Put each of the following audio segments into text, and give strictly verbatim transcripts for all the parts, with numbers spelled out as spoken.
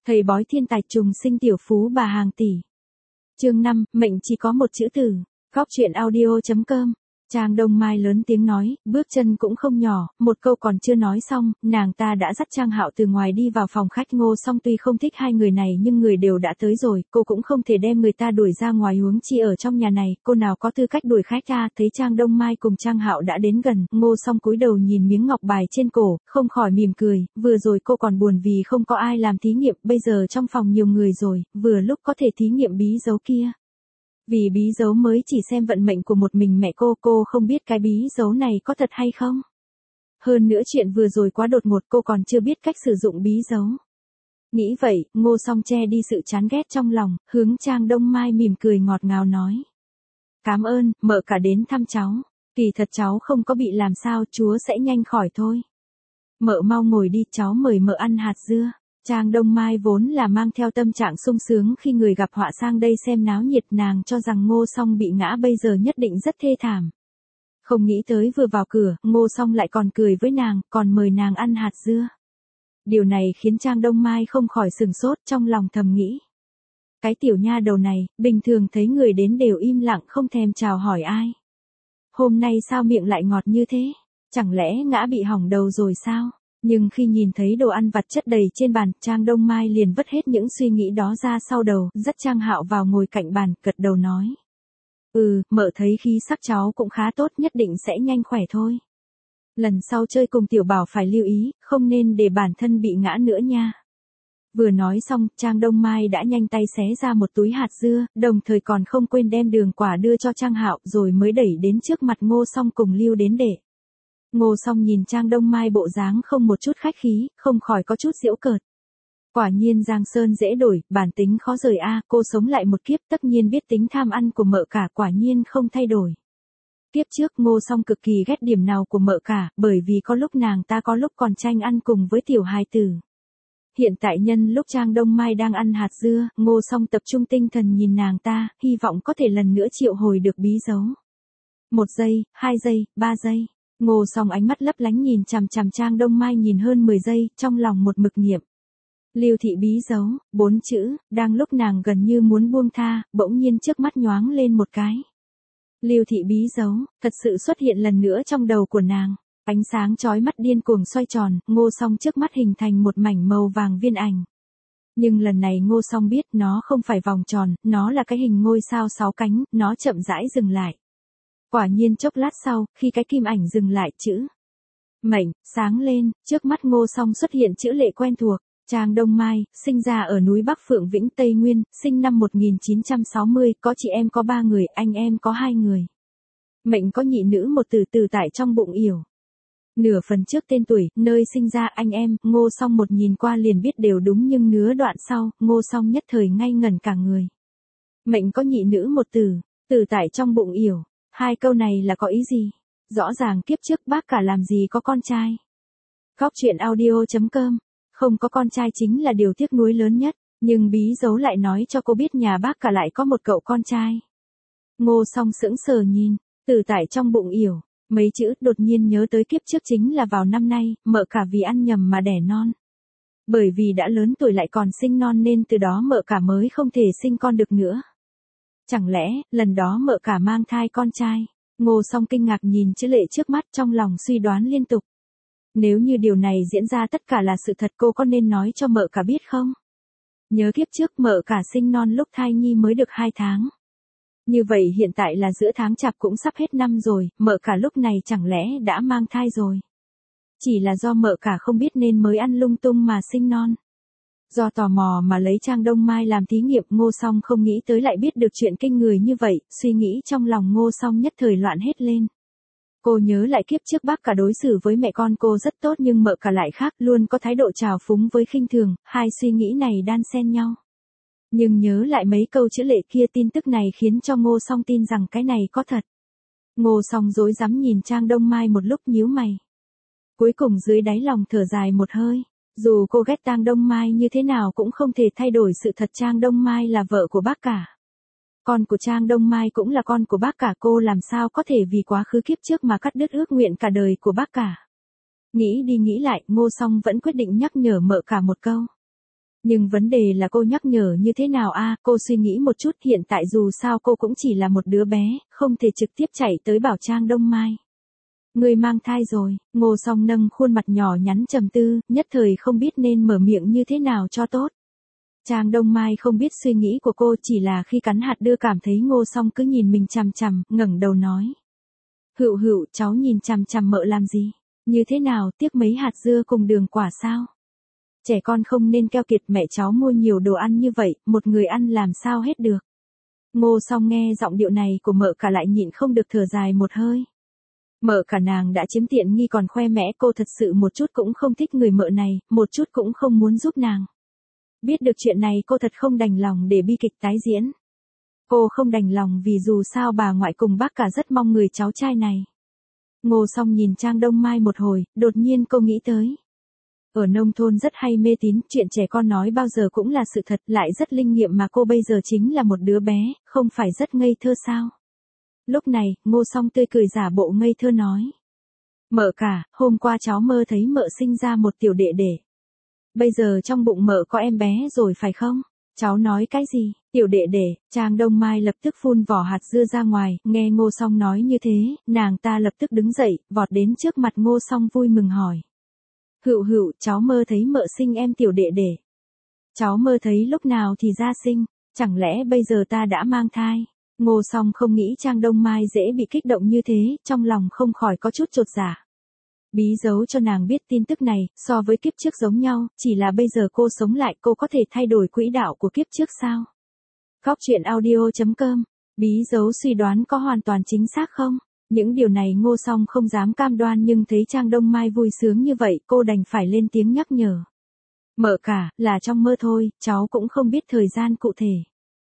Thầy bói thiên tài trùng sinh tiểu phú bà hàng tỷ. Chương năm, mệnh chỉ có một chữ tử. Góc truyện audio chấm com. Trang Đông Mai lớn tiếng nói, bước chân cũng không nhỏ, một câu còn chưa nói xong, nàng ta đã dắt Trang Hạo từ ngoài đi vào phòng khách. Ngô Song tuy không thích hai người này nhưng người đều đã tới rồi, cô cũng không thể đem người ta đuổi ra ngoài, huống chi ở trong nhà này, cô nào có tư cách đuổi khách ra. Thấy Trang Đông Mai cùng Trang Hạo đã đến gần, Ngô Song cúi đầu nhìn miếng ngọc bài trên cổ, không khỏi mỉm cười, vừa rồi cô còn buồn vì không có ai làm thí nghiệm, bây giờ trong phòng nhiều người rồi, vừa lúc có thể thí nghiệm bí dấu kia. Vì bí dấu mới chỉ xem vận mệnh của một mình mẹ cô, cô không biết cái bí dấu này có thật hay không. Hơn nữa chuyện vừa rồi quá đột ngột, cô còn chưa biết cách sử dụng bí dấu. Nghĩ vậy, Ngô Song che đi sự chán ghét trong lòng, hướng Trang Đông Mai mỉm cười ngọt ngào nói. Cảm ơn, mợ cả đến thăm cháu. Kỳ thật cháu không có bị làm sao, chúa sẽ nhanh khỏi thôi. Mợ mau ngồi đi, cháu mời mợ ăn hạt dưa. Trang Đông Mai vốn là mang theo tâm trạng sung sướng khi người gặp họa sang đây xem náo nhiệt, nàng cho rằng Ngô Song bị ngã bây giờ nhất định rất thê thảm. Không nghĩ tới vừa vào cửa, Ngô Song lại còn cười với nàng, còn mời nàng ăn hạt dưa. Điều này khiến Trang Đông Mai không khỏi sừng sốt, trong lòng thầm nghĩ. Cái tiểu nha đầu này, bình thường thấy người đến đều im lặng không thèm chào hỏi ai. Hôm nay sao miệng lại ngọt như thế? Chẳng lẽ ngã bị hỏng đầu rồi sao? Nhưng khi nhìn thấy đồ ăn vặt chất đầy trên bàn, Trang Đông Mai liền vứt hết những suy nghĩ đó ra sau đầu, dắt Trang Hạo vào ngồi cạnh bàn, gật đầu nói. Ừ, mợ thấy khí sắc cháu cũng khá tốt, nhất định sẽ nhanh khỏe thôi. Lần sau chơi cùng tiểu bảo phải lưu ý, không nên để bản thân bị ngã nữa nha. Vừa nói xong, Trang Đông Mai đã nhanh tay xé ra một túi hạt dưa, đồng thời còn không quên đem đường quả đưa cho Trang Hạo, rồi mới đẩy đến trước mặt Ngô Song cùng Lưu đến để. Ngô Song nhìn Trang Đông Mai bộ dáng không một chút khách khí, không khỏi có chút giễu cợt. Quả nhiên Giang Sơn dễ đổi, bản tính khó rời a, cô sống lại một kiếp tất nhiên biết tính tham ăn của mợ cả, quả nhiên không thay đổi. Kiếp trước Ngô Song cực kỳ ghét điểm nào của mợ cả, bởi vì có lúc nàng ta có lúc còn tranh ăn cùng với tiểu hài tử. Hiện tại nhân lúc Trang Đông Mai đang ăn hạt dưa, Ngô Song tập trung tinh thần nhìn nàng ta, hy vọng có thể lần nữa triệu hồi được bí dấu. Một giây, hai giây, ba giây. Ngô Song ánh mắt lấp lánh nhìn chằm chằm Trang Đông Mai nhìn hơn mười giây, trong lòng một mực niệm. Lưu thị bí dấu, bốn chữ, đang lúc nàng gần như muốn buông tha, bỗng nhiên trước mắt nhoáng lên một cái. Lưu thị bí dấu, thật sự xuất hiện lần nữa trong đầu của nàng. Ánh sáng chói mắt điên cuồng xoay tròn, Ngô Song trước mắt hình thành một mảnh màu vàng viên ảnh. Nhưng lần này Ngô Song biết nó không phải vòng tròn, nó là cái hình ngôi sao sáu cánh, nó chậm rãi dừng lại. Quả nhiên chốc lát sau, khi cái kim ảnh dừng lại, chữ mệnh sáng lên, trước mắt Ngô Song xuất hiện chữ lệ quen thuộc. Trang Đông Mai, sinh ra ở núi Bắc Phượng Vĩnh Tây Nguyên, sinh năm một nghìn chín trăm sáu mươi, có chị em có ba người, anh em có hai người. Mệnh có nhị nữ một từ từ tại trong bụng yểu. Nửa phần trước tên tuổi, nơi sinh ra anh em, Ngô Song một nhìn qua liền biết đều đúng, nhưng nửa đoạn sau, Ngô Song nhất thời ngây ngẩn cả người. Mệnh có nhị nữ một từ, từ tại trong bụng yểu. Hai câu này là có ý gì? Rõ ràng kiếp trước bác cả làm gì có con trai. Góc truyện audio chấm com. Không có con trai chính là điều tiếc nuối lớn nhất, nhưng bí dấu lại nói cho cô biết nhà bác cả lại có một cậu con trai. Ngô Song sững sờ nhìn, từ tại trong bụng yểu, mấy chữ đột nhiên nhớ tới kiếp trước chính là vào năm nay, mợ cả vì ăn nhầm mà đẻ non. Bởi vì đã lớn tuổi lại còn sinh non nên từ đó mợ cả mới không thể sinh con được nữa. Chẳng lẽ, lần đó mợ cả mang thai con trai? Ngô Song kinh ngạc nhìn chữ lệ trước mắt, trong lòng suy đoán liên tục. Nếu như điều này diễn ra tất cả là sự thật, cô có nên nói cho mợ cả biết không? Nhớ kiếp trước mợ cả sinh non lúc thai nhi mới được hai tháng. Như vậy hiện tại là giữa tháng chạp cũng sắp hết năm rồi, mợ cả lúc này chẳng lẽ đã mang thai rồi? Chỉ là do mợ cả không biết nên mới ăn lung tung mà sinh non. Do tò mò mà lấy Trang Đông Mai làm thí nghiệm, Ngô Song không nghĩ tới lại biết được chuyện kinh người như vậy, suy nghĩ trong lòng Ngô Song nhất thời loạn hết lên. Cô nhớ lại kiếp trước bác cả đối xử với mẹ con cô rất tốt nhưng mợ cả lại khác, luôn có thái độ trào phúng với khinh thường, hai suy nghĩ này đan xen nhau. Nhưng nhớ lại mấy câu chữ lệ kia, tin tức này khiến cho Ngô Song tin rằng cái này có thật. Ngô Song rối rắm nhìn Trang Đông Mai một lúc nhíu mày. Cuối cùng dưới đáy lòng thở dài một hơi. Dù cô ghét Trang Đông Mai như thế nào cũng không thể thay đổi sự thật Trang Đông Mai là vợ của bác cả. Con của Trang Đông Mai cũng là con của bác cả, cô làm sao có thể vì quá khứ kiếp trước mà cắt đứt ước nguyện cả đời của bác cả. Nghĩ đi nghĩ lại, Ngô Song vẫn quyết định nhắc nhở mợ cả một câu. Nhưng vấn đề là cô nhắc nhở như thế nào a? Cô suy nghĩ một chút, hiện tại dù sao cô cũng chỉ là một đứa bé, không thể trực tiếp chạy tới bảo Trang Đông Mai. Người mang thai rồi, Ngô Song nâng khuôn mặt nhỏ nhắn trầm tư, nhất thời không biết nên mở miệng như thế nào cho tốt. Trang Đông Mai không biết suy nghĩ của cô, chỉ là khi cắn hạt đưa cảm thấy Ngô Song cứ nhìn mình chằm chằm, ngẩng đầu nói. Hựu hựu, cháu nhìn chằm chằm mợ làm gì? Như thế nào, tiếc mấy hạt dưa cùng đường quả sao? Trẻ con không nên keo kiệt, mẹ cháu mua nhiều đồ ăn như vậy, một người ăn làm sao hết được. Ngô Song nghe giọng điệu này của mợ cả lại nhịn không được thở dài một hơi. Mợ cả nàng đã chiếm tiện nghi còn khoe mẽ, cô thật sự một chút cũng không thích người mợ này, một chút cũng không muốn giúp nàng. Biết được chuyện này cô thật không đành lòng để bi kịch tái diễn. Cô không đành lòng vì dù sao bà ngoại cùng bác cả rất mong người cháu trai này. Ngô Song nhìn Trang Đông Mai một hồi, đột nhiên cô nghĩ tới. Ở nông thôn rất hay mê tín, chuyện trẻ con nói bao giờ cũng là sự thật, lại rất linh nghiệm mà cô bây giờ chính là một đứa bé, không phải rất ngây thơ sao? Lúc này, Ngô Song tươi cười giả bộ ngây thơ nói. Mợ cả, hôm qua cháu mơ thấy mợ sinh ra một tiểu đệ đệ. Bây giờ trong bụng mợ có em bé rồi phải không? Cháu nói cái gì? Tiểu đệ đệ? Trang Đông Mai lập tức phun vỏ hạt dưa ra ngoài, nghe Ngô Song nói như thế, nàng ta lập tức đứng dậy, vọt đến trước mặt Ngô Song vui mừng hỏi. Hựu hựu, cháu mơ thấy mợ sinh em tiểu đệ đệ. Cháu mơ thấy lúc nào thì ra sinh, chẳng lẽ bây giờ ta đã mang thai? Ngô Song không nghĩ Trang Đông Mai dễ bị kích động như thế, trong lòng không khỏi có chút chột dạ. Bí giấu cho nàng biết tin tức này, so với kiếp trước giống nhau, chỉ là bây giờ cô sống lại cô có thể thay đổi quỹ đạo của kiếp trước sao? Góc truyện audio chấm com, bí giấu suy đoán có hoàn toàn chính xác không? Những điều này Ngô Song không dám cam đoan nhưng thấy Trang Đông Mai vui sướng như vậy cô đành phải lên tiếng nhắc nhở. Mợ cả, là trong mơ thôi, cháu cũng không biết thời gian cụ thể.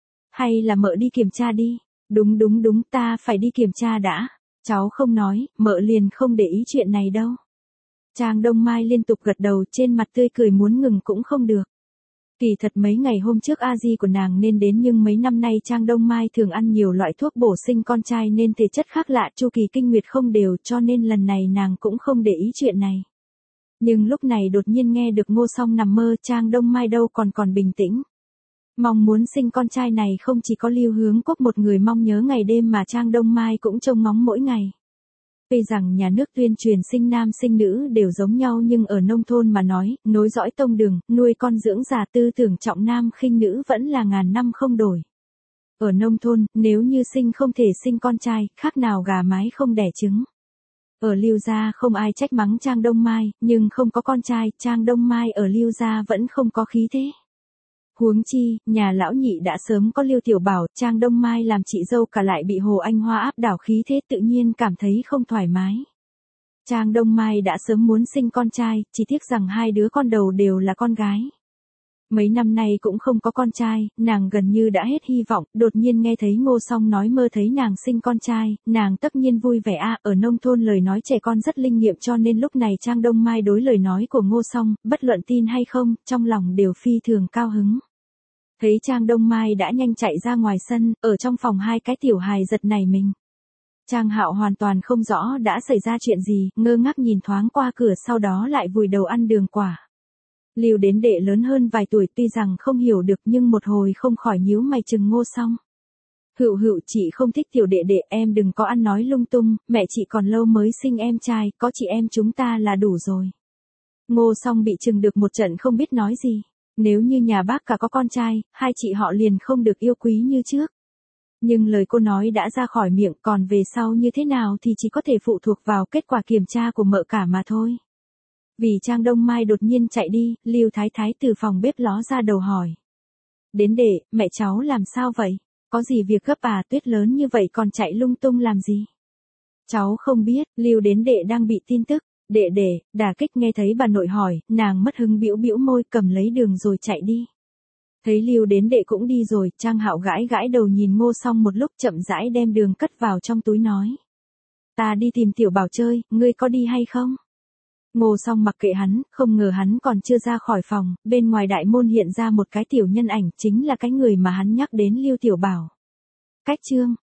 Hay là mợ đi kiểm tra đi? Đúng đúng đúng, ta phải đi kiểm tra đã. Cháu không nói, mợ liền không để ý chuyện này đâu. Trang Đông Mai liên tục gật đầu, trên mặt tươi cười muốn ngừng cũng không được. Kỳ thật mấy ngày hôm trước a di của nàng nên đến nhưng mấy năm nay Trang Đông Mai thường ăn nhiều loại thuốc bổ sinh con trai nên thể chất khác lạ, chu kỳ kinh nguyệt không đều cho nên lần này nàng cũng không để ý chuyện này. Nhưng lúc này đột nhiên nghe được Ngô Song nằm mơ, Trang Đông Mai đâu còn còn bình tĩnh. Mong muốn sinh con trai này không chỉ có Lưu Hướng Quốc một người mong nhớ ngày đêm mà Trang Đông Mai cũng trông ngóng mỗi ngày. Tuy rằng nhà nước tuyên truyền sinh nam sinh nữ đều giống nhau nhưng ở nông thôn mà nói, nối dõi tông đường, nuôi con dưỡng già tư tưởng trọng nam khinh nữ vẫn là ngàn năm không đổi. Ở nông thôn, nếu như sinh không thể sinh con trai, khác nào gà mái không đẻ trứng. Ở Lưu gia không ai trách mắng Trang Đông Mai, nhưng không có con trai, Trang Đông Mai ở Lưu gia vẫn không có khí thế. Huống chi, nhà lão nhị đã sớm có Lưu Tiểu Bảo, Trang Đông Mai làm chị dâu cả lại bị Hồ Anh Hoa áp đảo khí thế tự nhiên cảm thấy không thoải mái. Trang Đông Mai đã sớm muốn sinh con trai, chỉ tiếc rằng hai đứa con đầu đều là con gái. Mấy năm nay cũng không có con trai, nàng gần như đã hết hy vọng, đột nhiên nghe thấy Ngô Song nói mơ thấy nàng sinh con trai, nàng tất nhiên vui vẻ a, ở nông thôn lời nói trẻ con rất linh nghiệm cho nên lúc này Trang Đông Mai đối lời nói của Ngô Song, bất luận tin hay không, trong lòng đều phi thường cao hứng. Thấy Trang Đông Mai đã nhanh chạy ra ngoài sân, ở trong phòng hai cái tiểu hài giật nảy mình. Trang Hạo hoàn toàn không rõ đã xảy ra chuyện gì, ngơ ngác nhìn thoáng qua cửa sau đó lại vùi đầu ăn đường quả. Lưu đến đệ lớn hơn vài tuổi tuy rằng không hiểu được nhưng một hồi không khỏi nhíu mày chừng Ngô Song. Hựu hựu, chị không thích tiểu đệ đệ, em đừng có ăn nói lung tung, mẹ chị còn lâu mới sinh em trai, có chị em chúng ta là đủ rồi. Ngô Song bị chừng được một trận không biết nói gì. Nếu như nhà bác cả có con trai, hai chị họ liền không được yêu quý như trước. Nhưng lời cô nói đã ra khỏi miệng, còn về sau như thế nào thì chỉ có thể phụ thuộc vào kết quả kiểm tra của mợ cả mà thôi. Vì Trang Đông Mai đột nhiên chạy đi, Lưu Thái Thái từ phòng bếp ló ra đầu hỏi. Đến đệ, mẹ cháu làm sao vậy? Có gì việc gấp à, tuyết lớn như vậy còn chạy lung tung làm gì? Cháu không biết, Lưu đến đệ đang bị tin tức. Đệ đệ, đả kích nghe thấy bà nội hỏi, nàng mất hứng bĩu bĩu môi cầm lấy đường rồi chạy đi. Thấy Lưu đến đệ cũng đi rồi, Trang Hạo gãi gãi đầu nhìn Ngô Song một lúc chậm rãi đem đường cất vào trong túi nói. Ta đi tìm Tiểu Bảo chơi, ngươi có đi hay không? Ngô Song mặc kệ hắn, không ngờ hắn còn chưa ra khỏi phòng, bên ngoài đại môn hiện ra một cái tiểu nhân ảnh chính là cái người mà hắn nhắc đến Lưu Tiểu Bảo. Cách chương